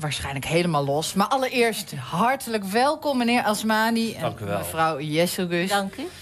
waarschijnlijk helemaal los. Maar allereerst hartelijk welkom, meneer Asmani. Dank u wel. Mevrouw Jesselgus. Dank u.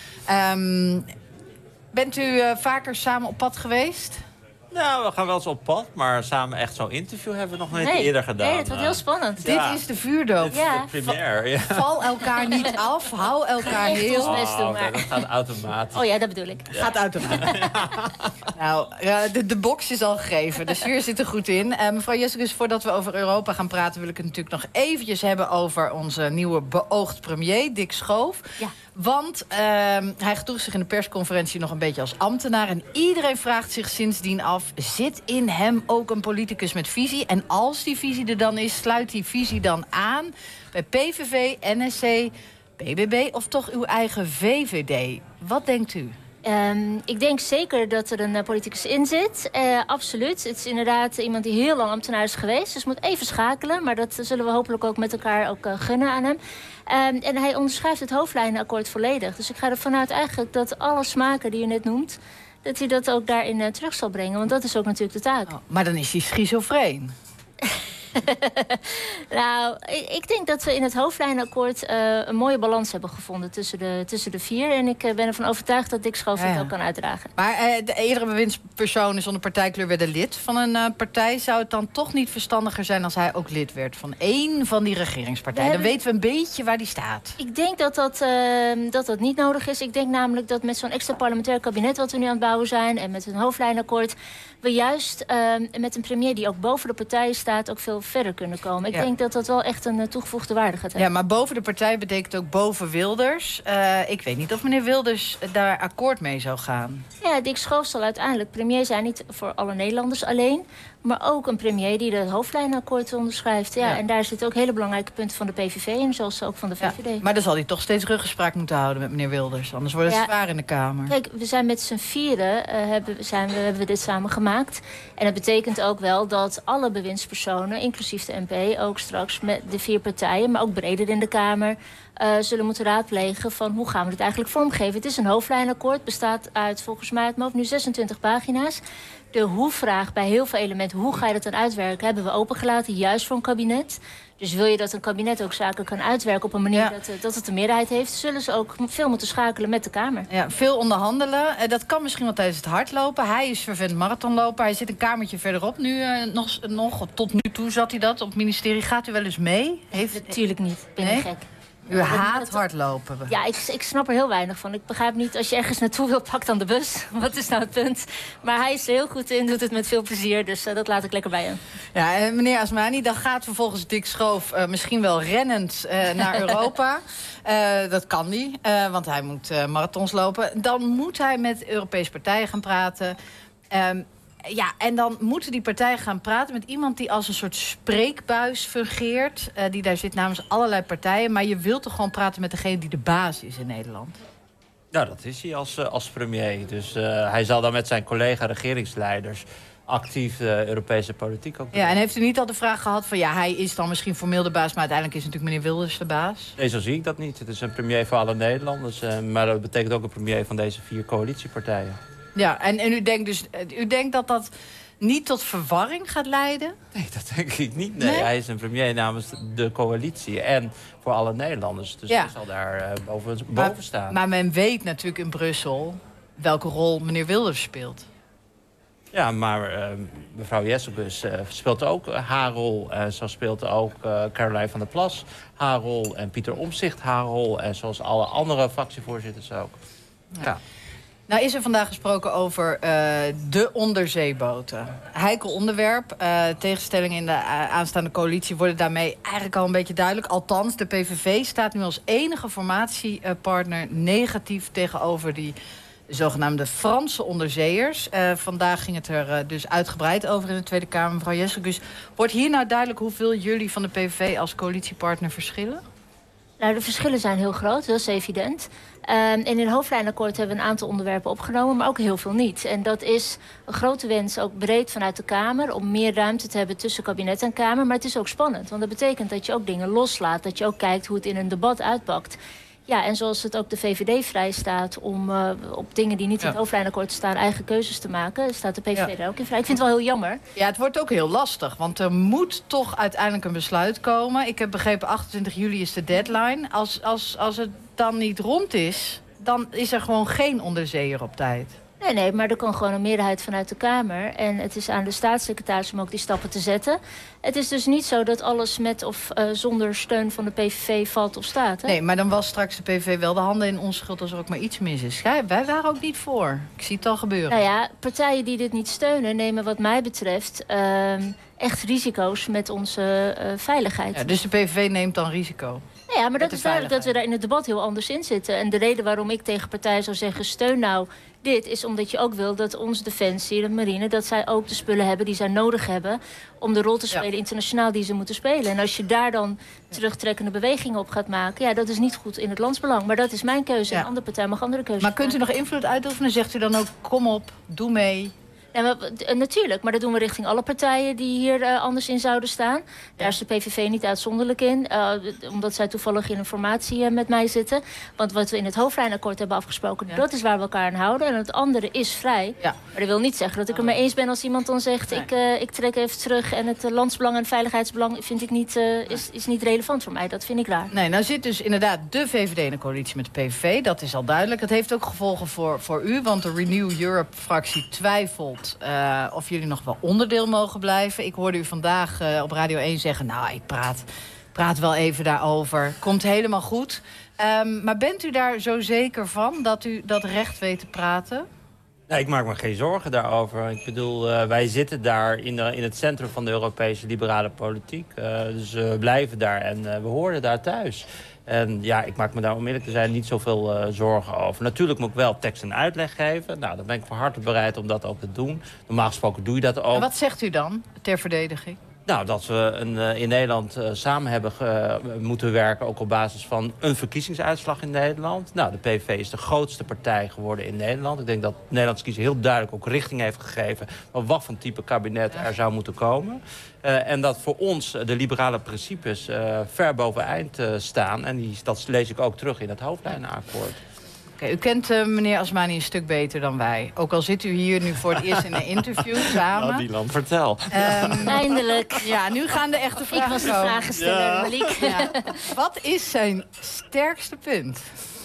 Bent u vaker samen op pad geweest? Nou, we gaan wel eens op pad, maar samen echt zo'n interview hebben we nog niet eerder gedaan. Nee, het wordt heel spannend. Dit is de vuurdoop. Ja. De première, ja. Val elkaar niet af, hou elkaar Echt heel... ons best doen, oké, maar... dat gaat automatisch. Oh ja, dat bedoel ik. Gaat automatisch. Nou, de box is al gegeven. De sfeer zit er goed in. Mevrouw Jesselgus, voordat we over Europa gaan praten... wil ik het natuurlijk nog eventjes hebben over onze nieuwe beoogd premier, Dick Schoof. Ja. Want hij gedroeg zich in de persconferentie nog een beetje als ambtenaar. En iedereen vraagt zich sindsdien af... zit in hem ook een politicus met visie? En als die visie er dan is, sluit die visie dan aan... bij PVV, NSC, BBB of toch uw eigen VVD? Wat denkt u? Ik denk zeker dat er een politicus in zit. Absoluut. Het is inderdaad iemand die heel lang ambtenaar is geweest. Dus moet even schakelen. Maar dat zullen we hopelijk ook met elkaar ook gunnen aan hem. En hij onderschrijft het hoofdlijnenakkoord volledig. Dus ik ga ervan uit eigenlijk dat alle smaken die u net noemt... dat hij dat ook daarin terug zal brengen. Want dat is ook natuurlijk de taak. Oh, maar dan is hij schizofreen. Nou, ik denk dat we in het hoofdlijnenakkoord een mooie balans hebben gevonden tussen de vier. En ik ben ervan overtuigd dat Dick Schoof het ook kan uitdragen. Maar de eerdere bewindspersonen zonder partijkleur werden lid van een partij. Zou het dan toch niet verstandiger zijn als hij ook lid werd van één van die regeringspartijen? Dan weten we een beetje waar die staat. Ik denk dat niet nodig is. Ik denk namelijk dat met zo'n extra parlementair kabinet wat we nu aan het bouwen zijn... en met een hoofdlijnenakkoord... we juist met een premier die ook boven de partijen staat... ook veel verder kunnen komen. Ik denk dat dat wel echt een toegevoegde waarde gaat hebben. Ja, maar boven de partij betekent ook boven Wilders. Ik weet niet of meneer Wilders daar akkoord mee zou gaan. Ja, Dick Schoof zal uiteindelijk premier zijn. Niet voor alle Nederlanders alleen... maar ook een premier die het hoofdlijnenakkoord onderschrijft. Ja. En daar zitten ook hele belangrijke punten van de PVV in... zoals ook van de VVD. Ja, maar dan zal hij toch steeds ruggespraak moeten houden met meneer Wilders. Anders wordt het zwaar in de Kamer. Kijk, we zijn met z'n vieren hebben we dit samen gemaakt. En dat betekent ook wel dat alle bewindspersonen... inclusief de MP, ook straks met de vier partijen... maar ook breder in de Kamer... zullen moeten raadplegen van hoe gaan we dit eigenlijk vormgeven. Het is een hoofdlijnenakkoord, bestaat uit volgens mij uit mijn hoofd nu 26 pagina's. De hoe-vraag bij heel veel elementen, hoe ga je dat dan uitwerken... hebben we opengelaten, juist voor een kabinet. Dus wil je dat een kabinet ook zaken kan uitwerken... op een manier dat het een meerderheid heeft... zullen ze ook veel moeten schakelen met de Kamer. Ja, veel onderhandelen. Dat kan misschien wel tijdens het hardlopen. Hij is vervent marathonloper. Hij zit een kamertje verderop nu nog. Tot nu toe zat hij dat op het ministerie. Gaat u wel eens mee? Natuurlijk niet. Ik ben gek. U haat hardlopen. Ja, ik snap er heel weinig van. Ik begrijp niet, als je ergens naartoe wil, pak dan de bus. Wat is nou het punt? Maar hij is er heel goed in, doet het met veel plezier. Dus dat laat ik lekker bij hem. Ja, meneer Asmani, dan gaat vervolgens Dick Schoof misschien wel rennend naar Europa. Dat kan niet, want hij moet marathons lopen. Dan moet hij met Europese partijen gaan praten... Ja, en dan moeten die partijen gaan praten met iemand die als een soort spreekbuis fungeert. Die daar zit namens allerlei partijen. Maar je wilt toch gewoon praten met degene die de baas is in Nederland? Ja, dat is hij als premier. Dus hij zal dan met zijn collega-regeringsleiders actief de Europese politiek ook doen. Ja, en heeft u niet al de vraag gehad van... ja, hij is dan misschien formeel de baas... maar uiteindelijk is natuurlijk meneer Wilders de baas? Nee, zo zie ik dat niet. Het is een premier voor alle Nederlanders. Maar dat betekent ook een premier van deze vier coalitiepartijen. Ja, en u denkt dat dat niet tot verwarring gaat leiden? Nee, dat denk ik niet. Nee, hij is een premier namens de coalitie en voor alle Nederlanders. Dus hij zal daar boven staan. Maar men weet natuurlijk in Brussel welke rol meneer Wilders speelt. Ja, maar mevrouw Jesselgus speelt ook haar rol. Zo speelt ook Caroline van der Plas haar rol. En Pieter Omtzigt haar rol. En zoals alle andere fractievoorzitters ook. Ja. Nou is er vandaag gesproken over de onderzeeboten. Heikel onderwerp. Tegenstellingen in de aanstaande coalitie worden daarmee eigenlijk al een beetje duidelijk. Althans, de PVV staat nu als enige formatiepartner negatief tegenover die zogenaamde Franse onderzeeërs. Vandaag ging het er dus uitgebreid over in de Tweede Kamer. Mevrouw Jesselgus, wordt hier nou duidelijk hoeveel jullie van de PVV als coalitiepartner verschillen? Nou, de verschillen zijn heel groot, dat is evident. En in het hoofdlijnenakkoord hebben we een aantal onderwerpen opgenomen, maar ook heel veel niet. En dat is een grote wens, ook breed vanuit de Kamer, om meer ruimte te hebben tussen kabinet en Kamer. Maar het is ook spannend, want dat betekent dat je ook dingen loslaat, dat je ook kijkt hoe het in een debat uitpakt. Ja, en zoals het ook de VVD vrij staat om op dingen die niet in het hoofdlijnenakkoord staan eigen keuzes te maken, staat de PVV daar ook in vrij. Ik vind het wel heel jammer. Ja, het wordt ook heel lastig, want er moet toch uiteindelijk een besluit komen. Ik heb begrepen 28 juli is de deadline. Als het dan niet rond is, dan is er gewoon geen onderzeeër op tijd. Nee, maar er kan gewoon een meerderheid vanuit de Kamer. En het is aan de staatssecretaris om ook die stappen te zetten. Het is dus niet zo dat alles met of zonder steun van de PVV valt of staat. Hè? Nee, maar dan was straks de PVV wel de handen in onschuld als er ook maar iets mis is. Wij waren ook niet voor. Ik zie het al gebeuren. Nou ja, partijen die dit niet steunen nemen wat mij betreft echt risico's met onze veiligheid. Ja, dus de PVV neemt dan risico? Ja, maar dat is duidelijk dat we daar in het debat heel anders in zitten. En de reden waarom ik tegen partijen zou zeggen, steun nou dit, is omdat je ook wil dat onze defensie, de marine, dat zij ook de spullen hebben die zij nodig hebben om de rol te spelen internationaal die ze moeten spelen. En als je daar dan terugtrekkende bewegingen op gaat maken, ja, dat is niet goed in het landsbelang. Maar dat is mijn keuze. Een andere partij mag andere keuzes maken. Maar kunt u nog invloed uitoefenen? Zegt u dan ook, kom op, doe mee? Ja, maar, natuurlijk, maar dat doen we richting alle partijen die hier anders in zouden staan. Daar is de PVV niet uitzonderlijk in, omdat zij toevallig in een formatie met mij zitten. Want wat we in het hoofdlijnenakkoord hebben afgesproken, dat is waar we elkaar aan houden. En het andere is vrij. Ja. Maar dat wil niet zeggen dat ik er mee eens ben als iemand dan zegt, ik trek even terug en het landsbelang en veiligheidsbelang vind ik niet, is niet relevant voor mij. Dat vind ik raar. Nee, nou zit dus inderdaad de VVD in een coalitie met de PVV. Dat is al duidelijk. Het heeft ook gevolgen voor u, want de Renew Europe-fractie twijfelt of jullie nog wel onderdeel mogen blijven. Ik hoorde u vandaag op Radio 1 zeggen, nou, ik praat wel even daarover. Komt helemaal goed. Maar bent u daar zo zeker van dat u dat recht weet te praten? Nee, ik maak me geen zorgen daarover. Ik bedoel, wij zitten daar in het centrum van de Europese liberale politiek. Dus we blijven daar en we horen daar thuis. En ja, ik maak me daar om eerlijk te zijn niet zoveel zorgen over. Natuurlijk moet ik wel tekst en uitleg geven. Nou, dan ben ik van harte bereid om dat ook te doen. Normaal gesproken doe je dat ook. En wat zegt u dan ter verdediging? Nou, dat we in Nederland samen hebben moeten werken, ook op basis van een verkiezingsuitslag in Nederland. Nou, de PVV is de grootste partij geworden in Nederland. Ik denk dat de Nederlandse kiezer heel duidelijk ook richting heeft gegeven van wat voor type kabinet er zou moeten komen. En dat voor ons de liberale principes ver boveneind staan. En dat lees ik ook terug in het hoofdlijnenakkoord. U kent meneer Asmani een stuk beter dan wij. Ook al zit u hier nu voor het eerst in een interview samen. Nou, Dylan, vertel. Eindelijk. Ja, nu gaan de echte vragen komen. Ik was de vragensteller, Malik. Ja. Wat is zijn sterkste punt?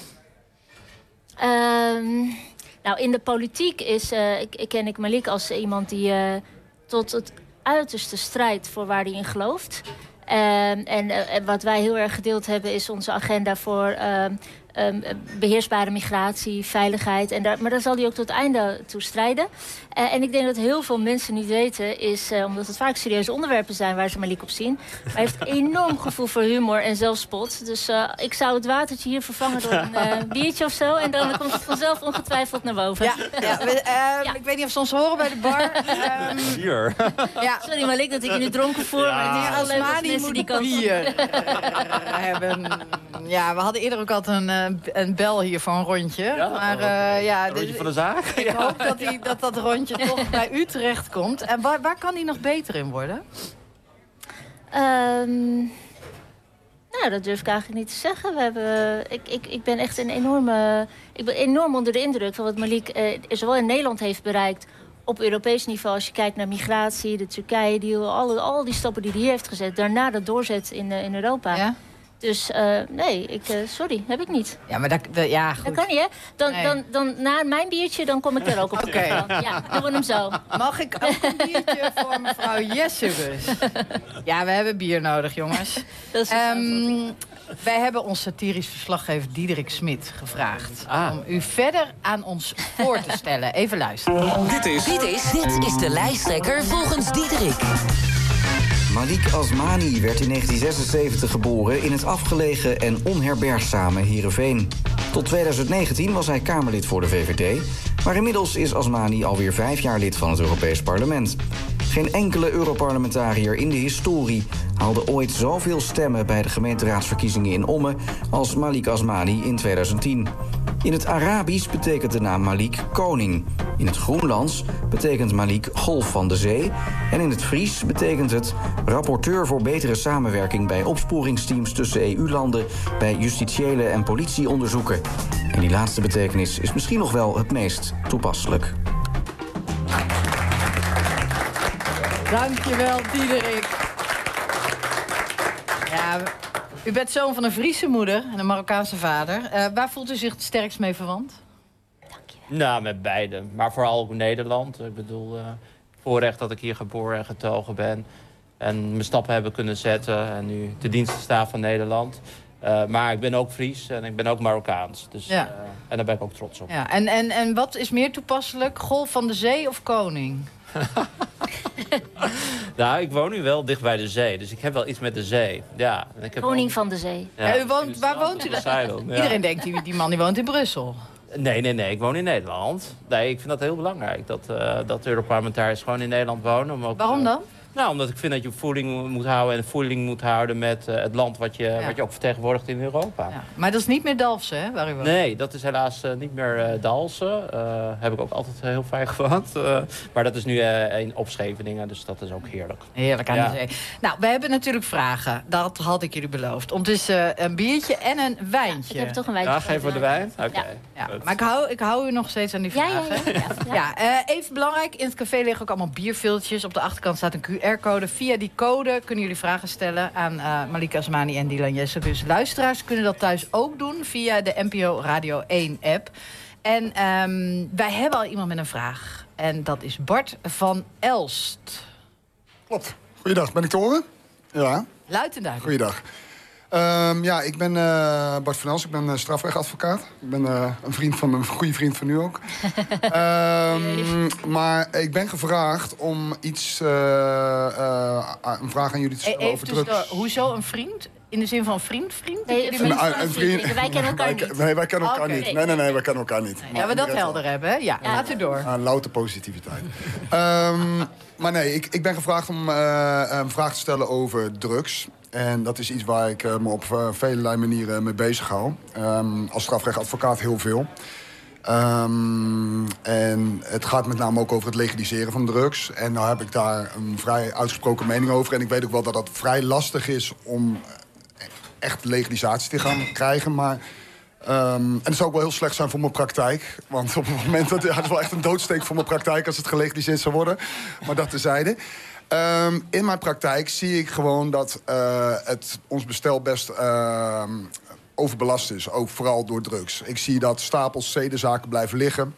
Nou, in de politiek ken ik Malik als iemand die tot het uiterste strijdt voor waar hij in gelooft. En wat wij heel erg gedeeld hebben is onze agenda voor beheersbare migratie, veiligheid. Maar daar zal hij ook tot het einde toe strijden. En ik denk dat heel veel mensen niet weten, is omdat het vaak serieuze onderwerpen zijn waar ze Malik op zien. Maar hij heeft een enorm gevoel voor humor en zelfspot. Dus ik zou het watertje hier vervangen door een biertje of zo. En dan komt het vanzelf ongetwijfeld naar boven. Ja. Ik weet niet of ze ons horen bij de bar. Bier. Sorry Malik dat ik je nu dronken voer. Maar het is wel leuk als mensen die bier hebben. Ja, we hadden eerder ook altijd een bel hier voor een rondje. Ja, maar, een rondje van de zaak. Ik hoop dat rondje toch bij u terecht komt. En waar kan hij nog beter in worden? Nou, dat durf ik eigenlijk niet te zeggen. Ik ben echt enorm onder de indruk van wat Malik zowel in Nederland heeft bereikt op Europees niveau. Als je kijkt naar migratie, de Turkije-deal, al die stappen die hij hier heeft gezet. Daarna dat doorzet in Europa. Ja? Dus nee, sorry, heb ik niet. Ja, maar goed. Dat kan niet, hè? Dan na mijn biertje, dan kom ik er ook op. Oké. Ja, doen we hem zo. Mag ik ook een biertje voor mevrouw Jessebus? Ja, we hebben bier nodig, jongens. Wij hebben ons satirisch verslaggever Diederik Smit gevraagd om u verder aan ons voor te stellen. Even luisteren. Dit is de lijsttrekker volgens Diederik. Malik Asmani werd in 1976 geboren in het afgelegen en onherbergzame Heerenveen. Tot 2019 was hij Kamerlid voor de VVD, maar inmiddels is Asmani alweer 5 jaar lid van het Europees Parlement. Geen enkele Europarlementariër in de historie haalde ooit zoveel stemmen bij de gemeenteraadsverkiezingen in Ommen als Malik Asmani in 2010. In het Arabisch betekent de naam Malik koning. In het Groenlands betekent Malik golf van de zee. En in het Fries betekent het rapporteur voor betere samenwerking bij opsporingsteams tussen EU-landen bij justitiële en politieonderzoeken. En die laatste betekenis is misschien nog wel het meest toepasselijk. Dankjewel, Diederik. Ja, u bent zoon van een Friese moeder en een Marokkaanse vader. Waar voelt u zich het sterkst mee verwant? Nou, met beide. Maar vooral ook Nederland. Ik bedoel, voorrecht dat ik hier geboren en getogen ben. En mijn stappen hebben kunnen zetten. En nu te dienste staan van Nederland. Maar ik ben ook Fries en ik ben ook Marokkaans. Dus, Ja. En daar ben ik ook trots op. Ja, en wat is meer toepasselijk? Golf van de zee of koning? Nou, ik woon nu wel dicht bij de zee. Dus ik heb wel iets met de zee. Ja, en ik heb Koning ook... van de zee. Ja, waar woont u dan? Ja. Iedereen denkt, die man die woont in Brussel. Nee, ik woon in Nederland. Nee, ik vind dat heel belangrijk. Dat Europarlementariërs gewoon in Nederland wonen. Om ook, Waarom dan? Nou, omdat ik vind dat je voeling moet houden en voeling moet houden met het land wat je ook vertegenwoordigt in Europa. Ja. Maar dat is niet meer Dalfsen, hè, waar u woont? Nee, dat is helaas niet meer Dalfsen. Heb ik ook altijd heel fijn gewoond. Maar dat is nu in Scheveningen, dus dat is ook heerlijk. Heerlijk aan de zee. Nou, we hebben natuurlijk vragen. Dat had ik jullie beloofd. Ondertussen een biertje en een wijntje. Ik heb toch een wijntje. Ja, geef voor de wijn? Oké. Ja, maar ik hou u nog steeds aan die vragen. Even belangrijk, in het café liggen ook allemaal bierviltjes. Op de achterkant staat een QR-code. Via die code kunnen jullie vragen stellen aan Malik Asmani en Dylan Jessicus. Luisteraars kunnen dat thuis ook doen via de NPO Radio 1-app. En wij hebben al iemand met een vraag. En dat is Bart van Elst. Klopt. Goeiedag, ben ik te horen? Ja. Luid en duidelijk. Goeiedag. Ik ben Bart van Els, ik ben strafrechtadvocaat. Ik ben een goede vriend van u ook. Maar ik ben gevraagd om een vraag aan jullie te stellen over drugs. Hoezo een vriend? In de zin van vriend? Nee, Een vriend. Wij kennen elkaar niet. Nee, wij kennen elkaar niet. Nee, wij kennen elkaar niet. Ja, we dat helder hebben, hè? Ja, gaat u door. Louter positiviteit. Maar nee, ik ben gevraagd om een vraag te stellen over drugs. En dat is iets waar ik me op vele manieren mee bezig hou. Als strafrechtadvocaat heel veel. En het gaat met name ook over het legaliseren van drugs. En nou heb ik daar een vrij uitgesproken mening over. En ik weet ook wel dat het vrij lastig is om echt legalisatie te gaan krijgen. Maar en het zou ook wel heel slecht zijn voor mijn praktijk. Want op het moment dat het is wel echt een doodsteek voor mijn praktijk als het gelegaliseerd zou worden. Maar dat tezijde. In mijn praktijk zie ik gewoon dat ons bestel best overbelast is. Ook vooral door drugs. Ik zie dat stapels zedenzaken blijven liggen.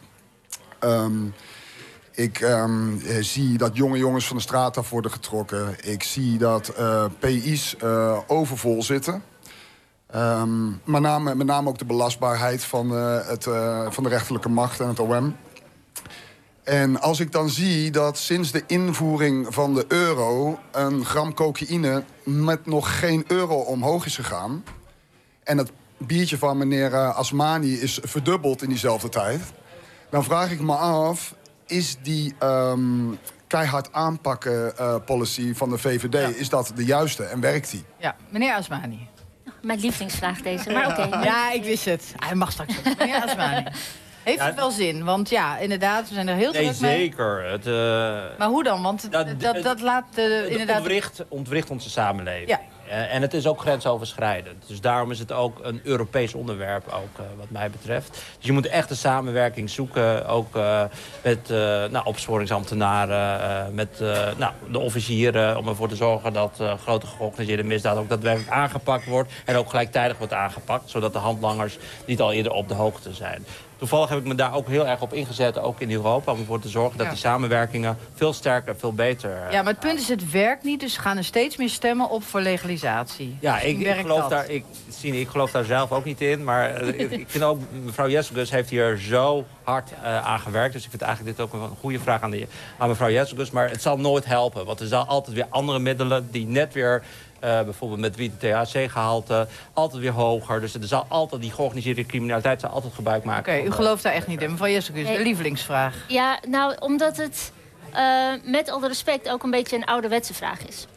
Ik zie dat jonge jongens van de straat af worden getrokken. Ik zie dat PI's overvol zitten. Met name ook de belastbaarheid van de rechterlijke macht en het OM. En als ik dan zie dat sinds de invoering van de euro een gram cocaïne met nog geen euro omhoog is gegaan. En het biertje van meneer Asmani is verdubbeld in diezelfde tijd. Dan vraag ik me af, is die keihard aanpakken policy van de VVD, is dat de juiste en werkt die? Ja, meneer Asmani. Mijn lievelingsvraag deze, maar oké. Ja, ik wist het. Hij mag straks ook. Meneer Asmani. Heeft het wel zin? Want ja, inderdaad, we zijn er heel druk mee. Zeker. Maar hoe dan? Want dat laat inderdaad... ontwricht onze samenleving. Ja. En het is ook grensoverschrijdend. Dus daarom is het ook een Europees onderwerp, ook, wat mij betreft. Dus je moet echt een samenwerking zoeken, ook met opsporingsambtenaren, met de officieren, om ervoor te zorgen dat grote georganiseerde misdaad ook daadwerkelijk aangepakt wordt. En ook gelijktijdig wordt aangepakt, zodat de handlangers niet al eerder op de hoogte zijn. Toevallig heb ik me daar ook heel erg op ingezet, ook in Europa, om ervoor te zorgen dat die samenwerkingen veel sterker, veel beter... Ja, maar het punt is, het werkt niet, dus gaan er steeds meer stemmen op voor legalisatie. Ja, ik geloof daar zelf ook niet in, maar ik vind ook, mevrouw Jessicus heeft hier zo hard aan gewerkt, dus ik vind eigenlijk dit ook een goede vraag aan mevrouw Jessicus, maar het zal nooit helpen, want er zijn altijd weer andere middelen die net weer... bijvoorbeeld met wiet en THC-gehalte, altijd weer hoger. Dus er zal altijd, die georganiseerde criminaliteit zal altijd gebruik maken. Oké, u gelooft daar echt niet in. Mevrouw Jessicus, de lievelingsvraag. Ja, nou, omdat het met alle respect ook een beetje een ouderwetse vraag is.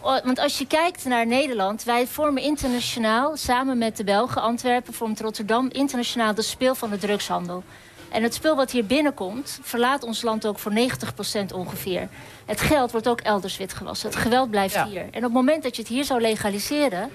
Want als je kijkt naar Nederland, wij vormen internationaal, samen met de Belgen, Antwerpen, vormt Rotterdam internationaal de speel van de drugshandel. En het spul wat hier binnenkomt, verlaat ons land ook voor 90% ongeveer. Het geld wordt ook elders witgewassen. Het geweld blijft hier. En op het moment dat je het hier zou legaliseren,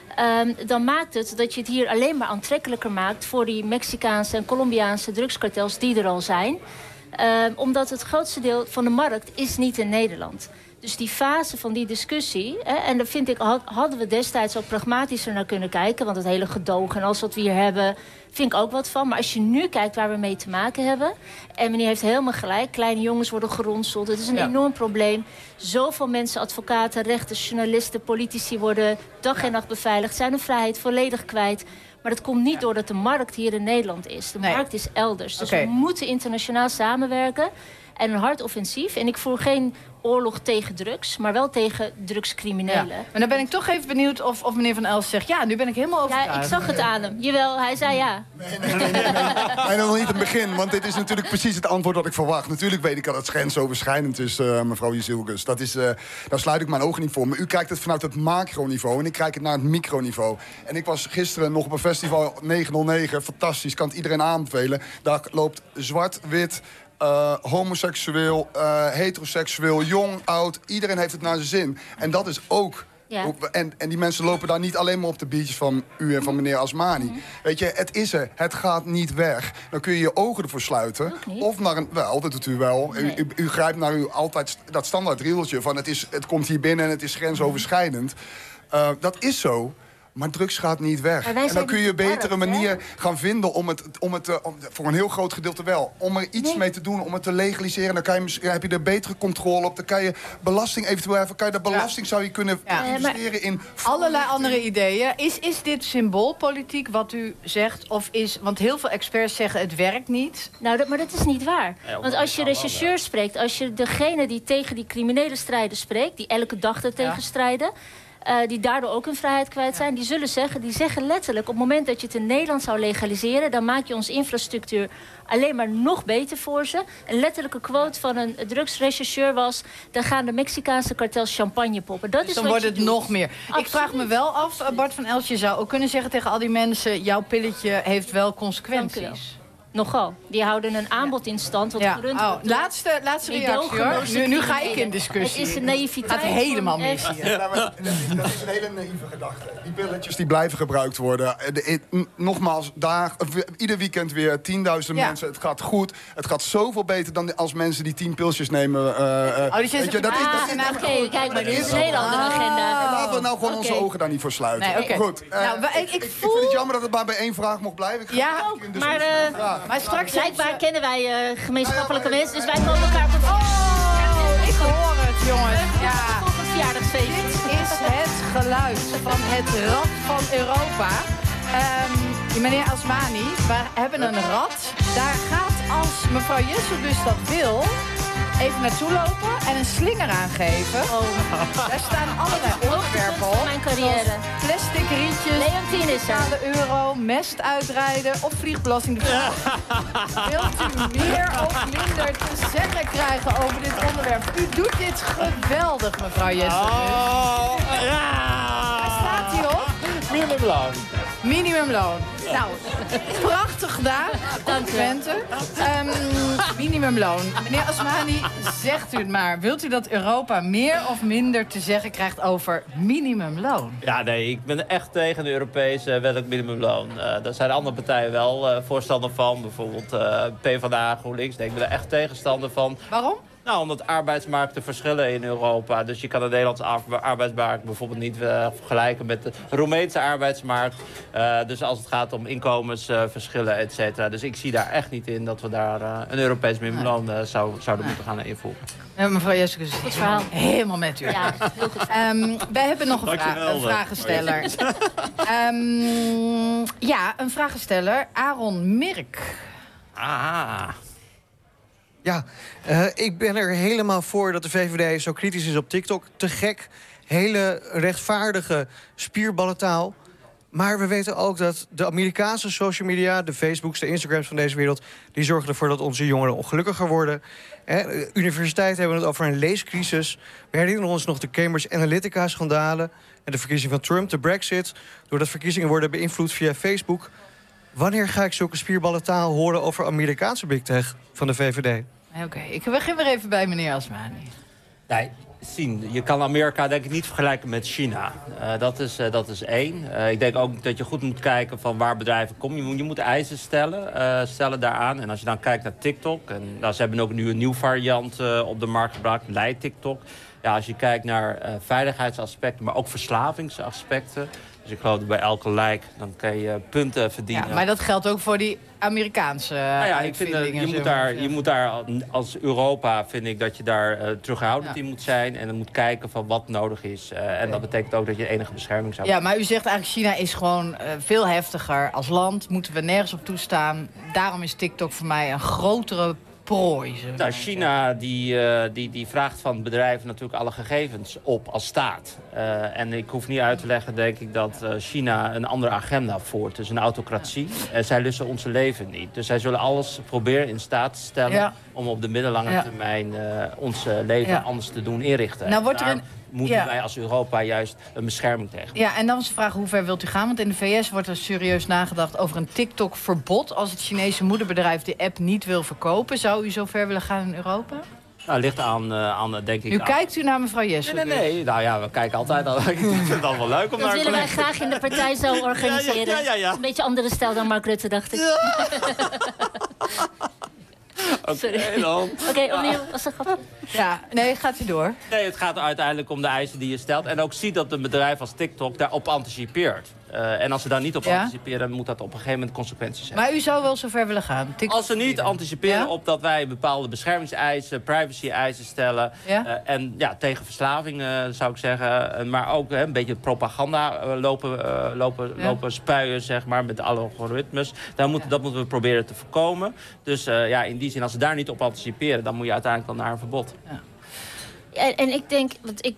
dan maakt het dat je het hier alleen maar aantrekkelijker maakt voor die Mexicaanse en Colombiaanse drugskartels die er al zijn. Omdat het grootste deel van de markt is niet in Nederland. Dus die fase van die discussie, en daar vind ik, hadden we destijds ook pragmatischer naar kunnen kijken. Want het hele gedoog en alles wat we hier hebben, vind ik ook wat van. Maar als je nu kijkt waar we mee te maken hebben, en meneer heeft helemaal gelijk, kleine jongens worden geronseld. Het is een enorm probleem. Zoveel mensen, advocaten, rechters, journalisten, politici worden dag en nacht beveiligd, zijn hun vrijheid volledig kwijt. Maar dat komt niet doordat de markt hier in Nederland is. De markt is elders. Dus we moeten internationaal samenwerken. En een hard offensief. En ik voer geen oorlog tegen drugs, maar wel tegen drugscriminelen. Ja. Maar dan ben ik toch even benieuwd of meneer Van Elst zegt, ja, nu ben ik helemaal overtuigd. Ja, ik zag het aan hem. Jawel, hij zei ja. Nee, nog niet het begin, want dit is natuurlijk precies het antwoord dat ik verwacht. Natuurlijk weet ik dat het grensoverschrijdend is, mevrouw Jezielkes. Daar sluit ik mijn ogen niet voor. Maar u kijkt het vanuit het macroniveau en ik kijk het naar het microniveau. En ik was gisteren nog op een festival 909, fantastisch, kan het iedereen aanbevelen. Daar loopt zwart, wit, homoseksueel, heteroseksueel, jong, oud. Iedereen heeft het naar zijn zin. En dat is ook... Ja. En die mensen lopen daar niet alleen maar op de biertjes van u en van meneer Asmani. Weet je, het is er. Het gaat niet weg. Dan kun je je ogen ervoor sluiten. Of naar een... Wel, dat doet u wel. Nee. U grijpt naar uw altijd dat standaard rieltje van het komt hier binnen en het is grensoverschrijdend. Dat is zo. Maar drugs gaat niet weg. En dan kun je een betere manier gaan vinden om het voor een heel groot gedeelte wel. Om er iets mee te doen, om het te legaliseren. Dan heb je er betere controle op. Dan kan je belasting eventueel even. Kan je de belasting zou je kunnen investeren in. Allerlei andere ideeën. Is dit symboolpolitiek wat u zegt? Of want heel veel experts zeggen het werkt niet. Nou, maar dat is niet waar. Want als je rechercheurs spreekt, als je degene die tegen die criminele strijden spreekt, die elke dag er tegen strijden, die daardoor ook hun vrijheid kwijt zijn, die zeggen letterlijk, op het moment dat je het in Nederland zou legaliseren, dan maak je onze infrastructuur alleen maar nog beter voor ze. Een letterlijke quote van een drugsrechercheur was, dan gaan de Mexicaanse kartels champagne poppen. Dat is dan wordt het nog meer. Absoluut. Ik vraag me wel af, Bart van Elst, je zou ook kunnen zeggen tegen al die mensen, jouw pilletje heeft wel consequenties. Nogal. Die houden een aanbod in stand. Wat laatste reactie, hoor. Nu ga ik in discussie. Het is een naïviteit. Het gaat helemaal mis hier. Dat is een hele naïeve gedachte. Die pilletjes die blijven gebruikt worden. Nogmaals, ieder weekend weer 10.000 mensen. Het gaat goed. Het gaat zoveel beter dan als mensen die 10 pilsjes nemen. Kijk maar, dit is een hele andere agenda. Laten we nou gewoon onze ogen daar niet voor sluiten. Nee, goed. Ik vind het jammer dat het maar bij één vraag mocht blijven. Maar straks blijkbaar kennen wij gemeenschappelijke mensen, dus wij komen elkaar op. Ik hoor het, jongens. Ja. Volgend verjaardagsfeest. Dit is het geluid van het Rad van Europa. Meneer Asmani, we hebben een rad. Daar gaat, als mevrouw Jesselbus dat wil, even naartoe lopen en een slinger aangeven. Daar staan allerlei onderwerpen op. Mijn carrière. Plastic rietjes, Leontien is er. euro, mest uitrijden of vliegbelasting. Wilt u meer of minder te zeggen krijgen over dit onderwerp? U doet dit geweldig, mevrouw Jesselbus. Waar staat hij op? Minimumloon. Minimumloon. Nou, prachtig gedaan. Complimenten. Minimumloon. Meneer Asmani, zegt u het maar. Wilt u dat Europa meer of minder te zeggen krijgt over minimumloon? Ja, nee, ik ben echt tegen de Europese wettelijk minimumloon. Daar zijn andere partijen wel voorstander van. Bijvoorbeeld PvdA, GroenLinks. Nee, ik ben er echt tegenstander van. Waarom? Nou, omdat arbeidsmarkten verschillen in Europa. Dus je kan de Nederlandse arbeidsmarkt bijvoorbeeld niet vergelijken met de Roemeense arbeidsmarkt. Dus als het gaat om inkomensverschillen, et cetera. Dus ik zie daar echt niet in dat we daar een Europees minimumloon zouden moeten gaan invoeren. Mevrouw Jesselbus, goed verhaal. Helemaal met u. Ja, wij hebben nog een vragensteller. Een vragensteller. Aaron Mirk. Ja, ik ben er helemaal voor dat de VVD zo kritisch is op TikTok. Te gek. Hele rechtvaardige spierballentaal. Maar we weten ook dat de Amerikaanse social media, de Facebooks, de Instagrams van deze wereld, die zorgen ervoor dat onze jongeren ongelukkiger worden. Universiteiten hebben het over een leescrisis. We herinneren ons nog de Cambridge Analytica-schandalen en de verkiezing van Trump, de Brexit. Doordat verkiezingen worden beïnvloed via Facebook. Wanneer ga ik zulke spierballentaal horen over Amerikaanse big tech van de VVD? Oké, ik begin weer even bij meneer Asmani. Nee, je kan Amerika denk ik niet vergelijken met China. Dat is één. Ik denk ook dat je goed moet kijken van waar bedrijven komen. Je moet eisen stellen daaraan. En als je dan kijkt naar TikTok, en ze hebben ook nu een nieuw variant op de markt gebracht, Lei TikTok. Ja, als je kijkt naar veiligheidsaspecten, maar ook verslavingsaspecten. Dus ik geloof dat bij elke like, dan kan je punten verdienen. Ja, maar dat geldt ook voor die Amerikaanse ik vind je moet daar als Europa, vind ik, dat je daar terughoudend in moet zijn. En dan moet kijken van wat nodig is. En dat betekent ook dat je enige bescherming zou hebben. Ja, maar u zegt eigenlijk China is gewoon veel heftiger. Als land moeten we nergens op toestaan. Daarom is TikTok voor mij een grotere prooi. Nou, China die vraagt van bedrijven natuurlijk alle gegevens op als staat. En ik hoef niet uit te leggen, denk ik, dat China een andere agenda voert. Dus een autocratie. En zij lussen onze leven niet. Dus zij zullen alles proberen in staat te stellen om op de middellange termijn ons leven anders te doen inrichten. Nou, wordt er moeten wij als Europa juist een bescherming tegen. Ja, en dan is de vraag, hoe ver wilt u gaan? Want in de VS wordt er serieus nagedacht over een TikTok-verbod als het Chinese moederbedrijf de app niet wil verkopen. Zou u zo ver willen gaan in Europa? Nou, ligt aan denk ik... Nu kijkt u naar mevrouw Jessel. Nee. Nou ja, we kijken altijd. Ik vind het dan wel leuk om dat willen wij graag in de partij zo organiseren. Ja. Een beetje andere stijl dan Mark Rutte, dacht ik. Ja. Oké, opnieuw. Was dat grappig? Ja, nee, gaat u door. Nee, het gaat uiteindelijk om de eisen die je stelt. En ook ziet dat een bedrijf als TikTok daarop anticipeert. En als ze daar niet op anticiperen, moet dat op een gegeven moment consequenties hebben. Maar u zou wel zover willen gaan? Als ze niet anticiperen op dat wij bepaalde beschermingseisen, privacy-eisen stellen. En tegen verslaving zou ik zeggen. Maar ook een beetje propaganda lopen spuien, zeg maar, met alle algoritmes. Dat moeten we proberen te voorkomen. Dus in die zin, als ze daar niet op anticiperen, dan moet je uiteindelijk wel naar een verbod. Ja, en ik denk,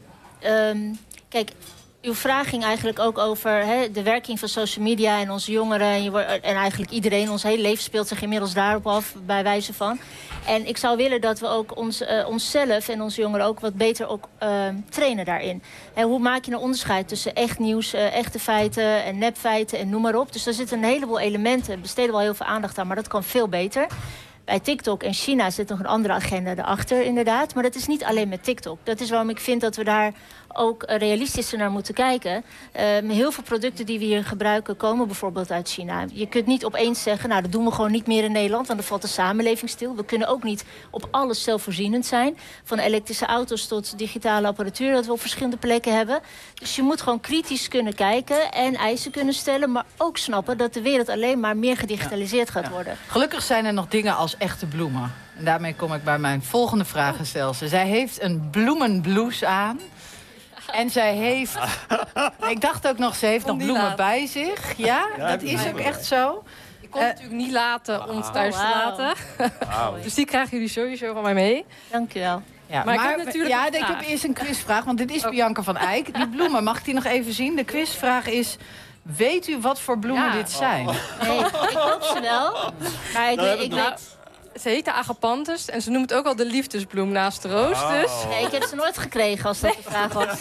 kijk, uw vraag ging eigenlijk ook over de werking van social media en onze jongeren. En eigenlijk iedereen, ons hele leven speelt zich inmiddels daarop af, bij wijze van. En ik zou willen dat we ook onszelf en onze jongeren ook wat beter trainen daarin. Hoe maak je een onderscheid tussen echt nieuws, echte feiten en nepfeiten en noem maar op. Dus daar zitten een heleboel elementen, besteden we al heel veel aandacht aan, maar dat kan veel beter. Bij TikTok en China zit nog een andere agenda erachter, inderdaad. Maar dat is niet alleen met TikTok. Dat is waarom ik vind dat we daar ook realistischer naar moeten kijken. Heel veel producten die we hier gebruiken komen bijvoorbeeld uit China. Je kunt niet opeens zeggen, nou dat doen we gewoon niet meer in Nederland, want dan valt de samenleving stil. We kunnen ook niet op alles zelfvoorzienend zijn. Van elektrische auto's tot digitale apparatuur dat we op verschillende plekken hebben. Dus je moet gewoon kritisch kunnen kijken en eisen kunnen stellen, maar ook snappen dat de wereld alleen maar meer gedigitaliseerd gaat worden. Gelukkig zijn er nog dingen als echte bloemen. En daarmee kom ik bij mijn volgende vragenstelsel. Zij heeft een bloemenblouse aan. En zij heeft... Ik dacht ook nog, ze heeft nog bloemen bij zich. Ja, dat is ook echt zo. Ik kon natuurlijk niet laten om het thuis te laten. Dus die krijgen jullie sowieso van mij mee. Dank u wel. Ja, maar ik heb natuurlijk ik heb eerst een quizvraag, want dit is Bianca van Eyck. Die bloemen, mag ik die nog even zien? De quizvraag is... Weet u wat voor bloemen dit zijn? Nee, ik hoop ze wel. Maar ik weet... Ze heet de agapanthus en ze noemt het ook al de liefdesbloem naast de roos. Dus. Nee, ik heb ze nooit gekregen als dat de vraag was.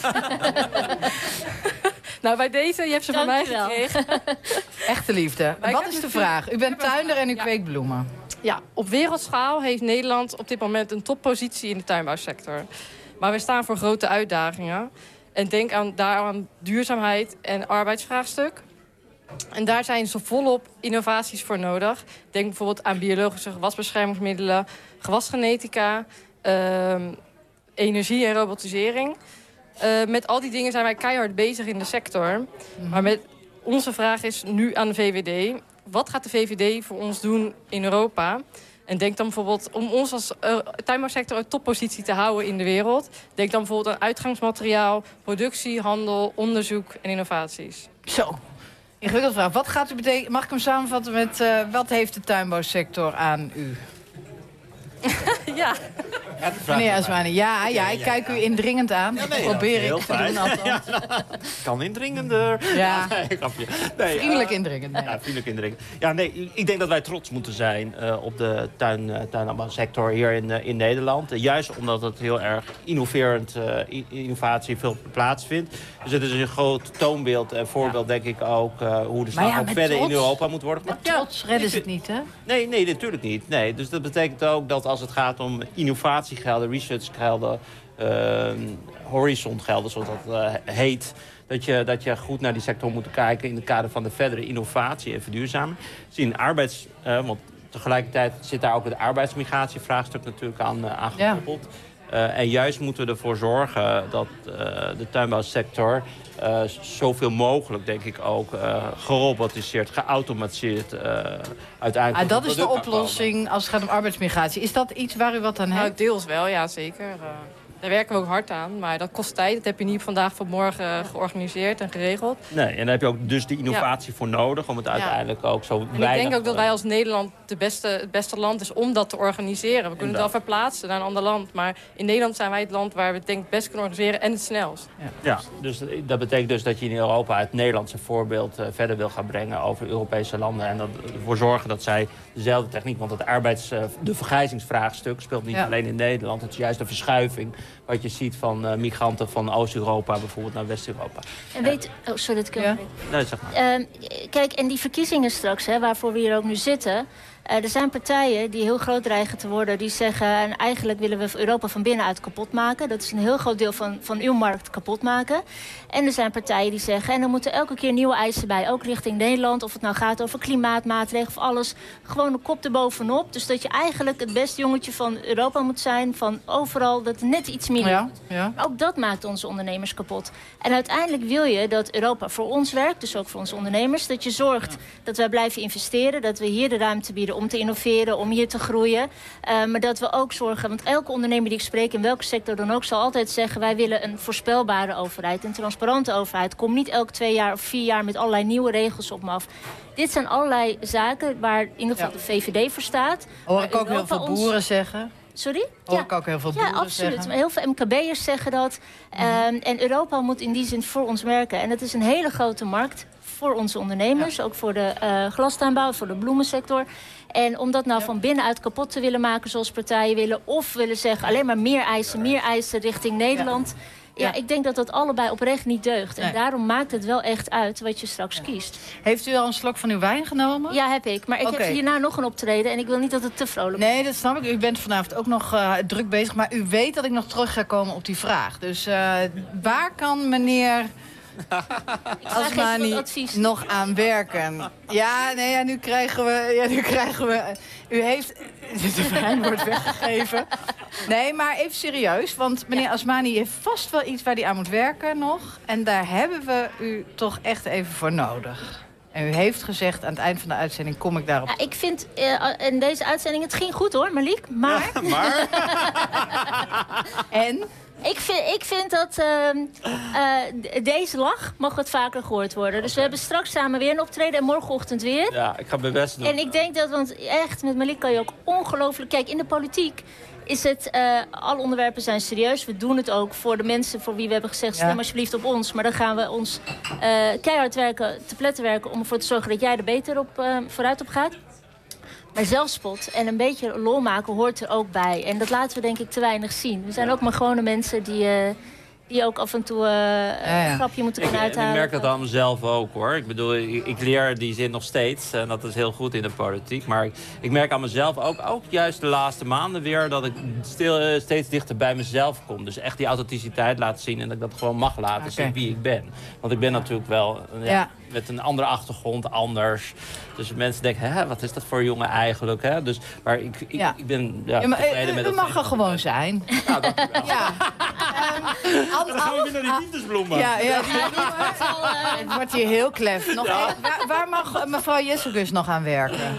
Nou, bij deze, je hebt ze van mij gekregen. Echte liefde. Wat is de vraag? U bent tuinder en u kweekt bloemen. Ja, op wereldschaal heeft Nederland op dit moment een toppositie in de tuinbouwsector. Maar we staan voor grote uitdagingen. En denk aan duurzaamheid en arbeidsvraagstuk. En daar zijn ze volop innovaties voor nodig. Denk bijvoorbeeld aan biologische gewasbeschermingsmiddelen, gewasgenetica, energie en robotisering. Met al die dingen zijn wij keihard bezig in de sector. Maar onze vraag is nu aan de VVD. Wat gaat de VVD voor ons doen in Europa? En denk dan bijvoorbeeld, om ons als tuinbouwsector een toppositie te houden in de wereld. Denk dan bijvoorbeeld aan uitgangsmateriaal, productie, handel, onderzoek en innovaties. Zo. Ingewikkelde vraag. Wat gaat u betekenen? Mag ik hem samenvatten met wat heeft de tuinbouwsector aan u? Ja. Meneer Asmani, ja, ik kijk u indringend aan. Ja, nee, probeer heel ik te fijn. doen althans. Kan indringender. Ja. Nee, grapje. Nee, Vriendelijk indringend. Nee. Ja, vriendelijk indringend. Ja, nee, ik denk dat wij trots moeten zijn op de tuinafbouwsector hier in Nederland. Juist omdat het heel erg innoverend, innovatie veel plaatsvindt. Dus het is een groot toonbeeld en voorbeeld, denk ik ook, hoe de slag ook verder in Europa moet worden. Met trots redden ze het niet, hè? Nee, natuurlijk niet. Nee, dus dat betekent ook dat als het gaat om innovatiegelden, researchgelden, horizongelden, zoals dat heet, dat je goed naar die sector moet kijken in het kader van de verdere innovatie en verduurzaming. Want tegelijkertijd zit daar ook het arbeidsmigratievraagstuk natuurlijk aan gekoppeld. En juist moeten we ervoor zorgen dat de tuinbouwsector zoveel mogelijk, denk ik ook, gerobotiseerd, geautomatiseerd uiteindelijk. Dat is de oplossing als het gaat om arbeidsmigratie. Is dat iets waar u wat aan hebt? Deels wel, ja zeker. Daar werken we ook hard aan, maar dat kost tijd. Dat heb je niet vandaag voor morgen georganiseerd en geregeld. Nee, en daar heb je ook dus die innovatie voor nodig om het uiteindelijk ook zo weinig... En ik denk ook dat wij als Nederland het beste land is om dat te organiseren. We kunnen het wel verplaatsen naar een ander land, maar in Nederland zijn wij het land waar we het denk ik best kunnen organiseren en het snelst. Ja, dus dat betekent dus dat je in Europa het Nederlandse voorbeeld verder wil gaan brengen over Europese landen. En ervoor zorgen dat zij dezelfde techniek, want de vergrijzingsvraagstuk speelt niet alleen in Nederland. Het is juist een verschuiving wat je ziet van migranten van Oost-Europa bijvoorbeeld naar West-Europa. En sorry, dat kan Nee, zeg maar. Kijk, en die verkiezingen straks, waarvoor we hier ook nu zitten. Er zijn partijen die heel groot dreigen te worden. Die zeggen, en eigenlijk willen we Europa van binnenuit kapot maken. Dat is een heel groot deel van uw markt kapot maken. En er zijn partijen die zeggen, en er moeten elke keer nieuwe eisen bij. Ook richting Nederland, of het nou gaat over klimaatmaatregelen of alles. Gewoon een kop erbovenop. Dus dat je eigenlijk het beste jongetje van Europa moet zijn. Van overal, dat het net iets meer moet. Ja. Maar ook dat maakt onze ondernemers kapot. En uiteindelijk wil je dat Europa voor ons werkt. Dus ook voor onze ondernemers. Dat je zorgt dat wij blijven investeren. Dat we hier de ruimte bieden om te innoveren, om hier te groeien. Maar dat we ook zorgen, want elke ondernemer die ik spreek, in welke sector dan ook, zal altijd zeggen, wij willen een voorspelbare overheid, een transparante overheid. Kom niet elk 2 jaar of 4 jaar met allerlei nieuwe regels op me af. Dit zijn allerlei zaken waar in ieder geval de VVD voor staat. Hoor ik ook heel veel boeren zeggen. Sorry? Hoor ik ook heel veel boeren absoluut. zeggen. Maar heel veel MKB'ers zeggen dat. En Europa moet in die zin voor ons werken. En het is een hele grote markt voor onze ondernemers. Ook voor de glastuinbouw, voor de bloemensector. En om dat nou van binnenuit kapot te willen maken zoals partijen willen, of willen zeggen alleen maar meer eisen richting Nederland. Ja, ik denk dat dat allebei oprecht niet deugt. En daarom maakt het wel echt uit wat je straks kiest. Heeft u al een slok van uw wijn genomen? Ja, heb ik. Maar ik heb hierna nog een optreden en ik wil niet dat het te vrolijk wordt. Nee, dat snap ik. U bent vanavond ook nog druk bezig. Maar u weet dat ik nog terug ga komen op die vraag. Dus waar kan meneer Asmani nog aan werken? Nu krijgen we... U heeft... De wijn wordt weggegeven. Nee, maar even serieus. Want meneer Asmani heeft vast wel iets waar hij aan moet werken nog. En daar hebben we u toch echt even voor nodig. En u heeft gezegd, aan het eind van de uitzending kom ik daarop. Ja, ik vind in deze uitzending, het ging goed hoor, Malik. Maar... Ja, maar? En? Ik vind dat deze lach mag wat vaker gehoord worden. Dus we hebben straks samen weer een optreden en morgenochtend weer. Ja, ik ga mijn best doen. En ik denk dat, want echt, met Malik kan je ook ongelooflijk... Kijk, in de politiek is het... alle onderwerpen zijn serieus. We doen het ook voor de mensen voor wie we hebben gezegd... stem alsjeblieft op ons. Maar dan gaan we ons keihard werken, te pletten werken... om ervoor te zorgen dat jij er beter vooruit op gaat. Maar zelfspot en een beetje lol maken hoort er ook bij. En dat laten we denk ik te weinig zien. We zijn ook maar gewone mensen die ook af en toe een grapje moeten kunnen uithalen. Ik merk dat aan mezelf ook hoor. Ik bedoel, ik leer die zin nog steeds. En dat is heel goed in de politiek. Maar ik merk aan mezelf ook juist de laatste maanden weer... dat ik steeds dichter bij mezelf kom. Dus echt die authenticiteit laten zien. En dat ik dat gewoon mag laten zien wie ik ben. Want ik ben natuurlijk wel... met een andere achtergrond, anders. Dus mensen denken, wat is dat voor jongen eigenlijk? Hè? Dus, maar ik ben tevreden met dat. U mag er gewoon zijn. Nou, dank u wel. Ja. Dan gaan we weer naar die liefdesbloemen. Ja, die bloemen. Het wordt hier heel klef. Waar mag mevrouw Jesselgus nog aan werken?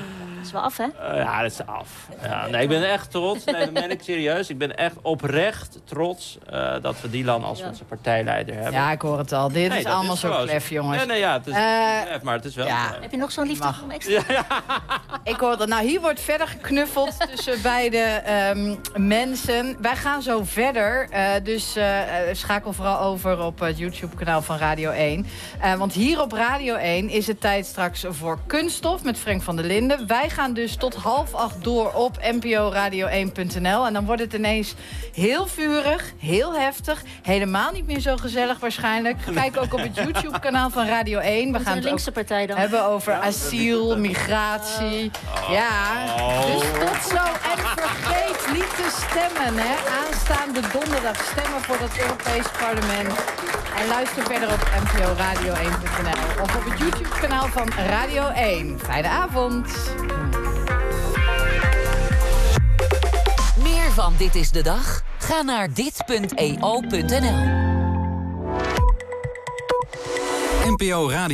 is wel af, hè? Ja, dat is af. Ja, nee, ik ben echt trots. Nee, dat meen ik serieus. Ik ben echt oprecht trots dat we Dylan als onze partijleider hebben. Ja, ik hoor het al. Dit is allemaal zo klef, jongens. Nee, ja, het is klef, maar het is wel... Heb je nog zo'n liefde om extra? Ja. Ik hoor dat. Nou, hier wordt verder geknuffeld tussen beide mensen. Wij gaan zo verder. Dus schakel vooral over op het YouTube-kanaal van Radio 1. Want hier op Radio 1 is het tijd straks voor Kunststof met Frank van der Linden. Wij gaan dus tot 7:30 door op nporadio1.nl. En dan wordt het ineens heel vurig, heel heftig. Helemaal niet meer zo gezellig waarschijnlijk. Kijk ook op het YouTube-kanaal van Radio 1. We gaan het linkse partij dan hebben over asiel, migratie. Ja, dus tot zo. En vergeet niet te stemmen. Hè. Aanstaande donderdag stemmen voor het Europees Parlement. En luister verder op nporadio1.nl of op het YouTube-kanaal van Radio 1. Fijne avond. Meer van Dit is de Dag? Ga naar dit.eo.nl. NPO Radio